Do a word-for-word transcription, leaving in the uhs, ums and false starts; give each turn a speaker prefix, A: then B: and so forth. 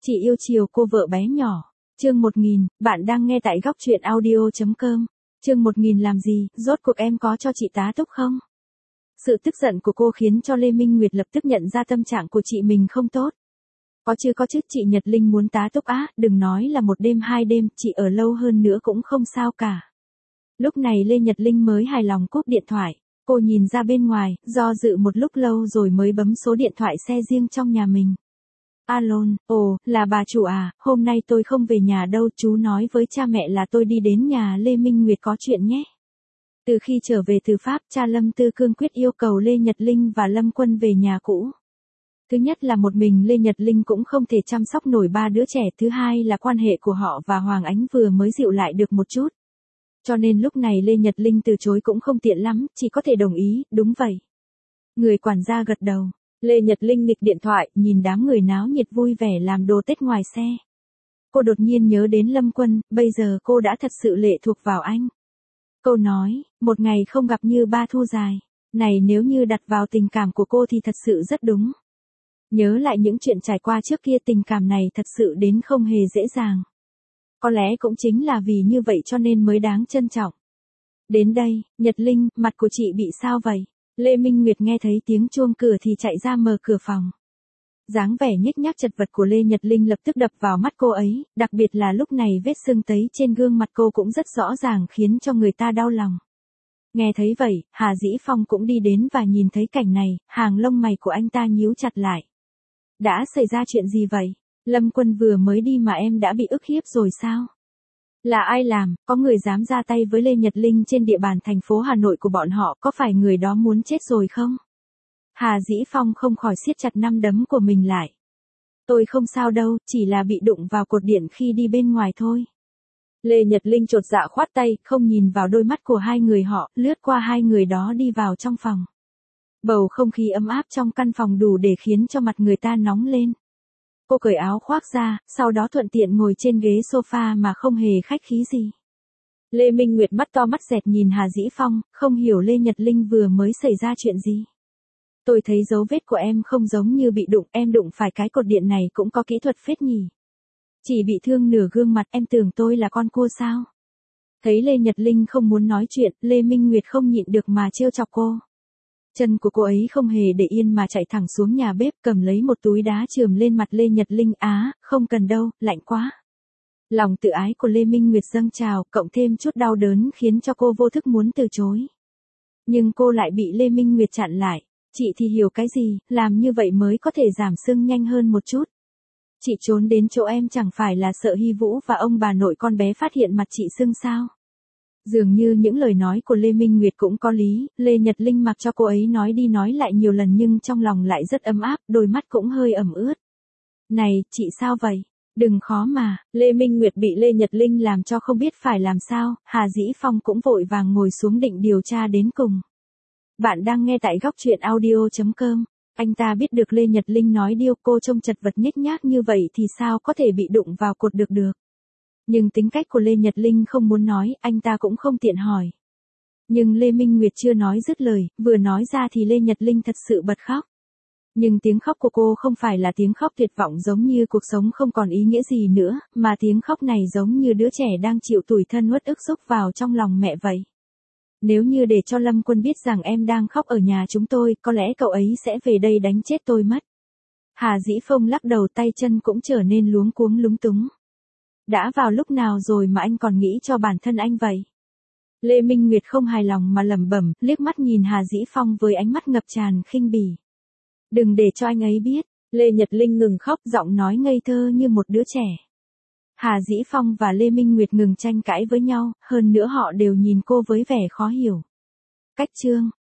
A: Chị yêu chiều cô vợ bé nhỏ. Chương một nghìn, bạn đang nghe tại góc truyện audio chấm com. Chương một nghìn làm gì, rốt cuộc em có cho chị tá túc không? Sự tức giận của cô khiến cho Lê Minh Nguyệt lập tức nhận ra tâm trạng của chị mình không tốt. Có chứ có chứ, chị Nhật Linh muốn tá túc á, đừng nói là một đêm hai đêm, chị ở lâu hơn nữa cũng không sao cả. Lúc này Lê Nhật Linh mới hài lòng cúp điện thoại, cô nhìn ra bên ngoài, do dự một lúc lâu rồi mới bấm số điện thoại xe riêng trong nhà mình. Alo, ồ, là bà chủ à, hôm nay tôi không về nhà đâu, chú nói với cha mẹ là tôi đi đến nhà Lê Minh Nguyệt có chuyện nhé. Từ khi trở về từ Pháp, cha Lâm Tư cương quyết yêu cầu Lê Nhật Linh và Lâm Quân về nhà cũ. Thứ nhất là một mình Lê Nhật Linh cũng không thể chăm sóc nổi ba đứa trẻ, thứ hai là quan hệ của họ và Hoàng Ánh vừa mới dịu lại được một chút. Cho nên lúc này Lê Nhật Linh từ chối cũng không tiện lắm, chỉ có thể đồng ý, đúng vậy. Người quản gia gật đầu. Lê Nhật Linh nghịch điện thoại, nhìn đám người náo nhiệt vui vẻ làm đồ Tết ngoài xe. Cô đột nhiên nhớ đến Lâm Quân, bây giờ cô đã thật sự lệ thuộc vào anh. Cô nói, một ngày không gặp như ba thu dài. Này nếu như đặt vào tình cảm của cô thì thật sự rất đúng. Nhớ lại những chuyện trải qua trước kia, tình cảm này thật sự đến không hề dễ dàng. Có lẽ cũng chính là vì như vậy cho nên mới đáng trân trọng. Đến đây, Nhật Linh, mặt của chị bị sao vậy? Lê Minh Nguyệt nghe thấy tiếng chuông cửa thì chạy ra mở cửa phòng. Dáng vẻ nhếch nhác chật vật của Lê Nhật Linh lập tức đập vào mắt cô ấy, đặc biệt là lúc này vết sưng tấy trên gương mặt cô cũng rất rõ ràng khiến cho người ta đau lòng. Nghe thấy vậy, Hà Dĩ Phong cũng đi đến và nhìn thấy cảnh này, hàng lông mày của anh ta nhíu chặt lại. Đã xảy ra chuyện gì vậy? Lâm Quân vừa mới đi mà em đã bị ức hiếp rồi sao? Là ai làm, có người dám ra tay với Lê Nhật Linh trên địa bàn thành phố Hà Nội của bọn họ, có phải người đó muốn chết rồi không? Hà Dĩ Phong không khỏi siết chặt nắm đấm của mình lại. Tôi không sao đâu, chỉ là bị đụng vào cột điện khi đi bên ngoài thôi. Lê Nhật Linh chột dạ khoát tay, không nhìn vào đôi mắt của hai người họ, lướt qua hai người đó đi vào trong phòng. Bầu không khí ấm áp trong căn phòng đủ để khiến cho mặt người ta nóng lên. Cô cởi áo khoác ra, sau đó thuận tiện ngồi trên ghế sofa mà không hề khách khí gì. Lê Minh Nguyệt mắt to mắt dẹt nhìn Hà Dĩ Phong, không hiểu Lê Nhật Linh vừa mới xảy ra chuyện gì. Tôi thấy dấu vết của em không giống như bị đụng, em đụng phải cái cột điện này cũng có kỹ thuật phết nhỉ. Chỉ bị thương nửa gương mặt, em tưởng tôi là con cua sao? Thấy Lê Nhật Linh không muốn nói chuyện, Lê Minh Nguyệt không nhịn được mà trêu chọc cô. Chân của cô ấy không hề để yên mà chạy thẳng xuống nhà bếp, cầm lấy một túi đá chườm lên mặt Lê Nhật Linh. Á, không cần đâu, lạnh quá. Lòng tự ái của Lê Minh Nguyệt dâng trào, cộng thêm chút đau đớn khiến cho cô vô thức muốn từ chối. Nhưng cô lại bị Lê Minh Nguyệt chặn lại. Chị thì hiểu cái gì, làm như vậy mới có thể giảm sưng nhanh hơn một chút. Chị trốn đến chỗ em chẳng phải là sợ Hy Vũ và ông bà nội con bé phát hiện mặt chị sưng sao? Dường như những lời nói của Lê Minh Nguyệt cũng có lý, Lê Nhật Linh mặc cho cô ấy nói đi nói lại nhiều lần nhưng trong lòng lại rất ấm áp, đôi mắt cũng hơi ẩm ướt. Này, chị sao vậy? Đừng khó mà, Lê Minh Nguyệt bị Lê Nhật Linh làm cho không biết phải làm sao, Hà Dĩ Phong cũng vội vàng ngồi xuống định điều tra đến cùng. Bạn đang nghe tại góc truyện audio chấm com. Anh ta biết được Lê Nhật Linh nói điêu cô trông chật vật nhếch nhác như vậy thì sao có thể bị đụng vào cột được được. Nhưng tính cách của Lê Nhật Linh không muốn nói, anh ta cũng không tiện hỏi. Nhưng Lê Minh Nguyệt chưa nói dứt lời, vừa nói ra thì Lê Nhật Linh thật sự bật khóc. Nhưng tiếng khóc của cô không phải là tiếng khóc tuyệt vọng giống như cuộc sống không còn ý nghĩa gì nữa, mà tiếng khóc này giống như đứa trẻ đang chịu tủi thân uất ức xúc vào trong lòng mẹ vậy. Nếu như để cho Lâm Quân biết rằng em đang khóc ở nhà chúng tôi, có lẽ cậu ấy sẽ về đây đánh chết tôi mất. Hà Dĩ Phong lắc đầu, tay chân cũng trở nên luống cuống lúng túng. Đã vào lúc nào rồi mà anh còn nghĩ cho bản thân anh vậy? Lê Minh Nguyệt không hài lòng mà lẩm bẩm, liếc mắt nhìn Hà Dĩ Phong với ánh mắt ngập tràn khinh bỉ. Đừng để cho anh ấy biết. Lê Nhật Linh ngừng khóc, giọng nói ngây thơ như một đứa trẻ. Hà Dĩ Phong và Lê Minh Nguyệt ngừng tranh cãi với nhau, hơn nữa họ đều nhìn cô với vẻ khó hiểu. Cách chương,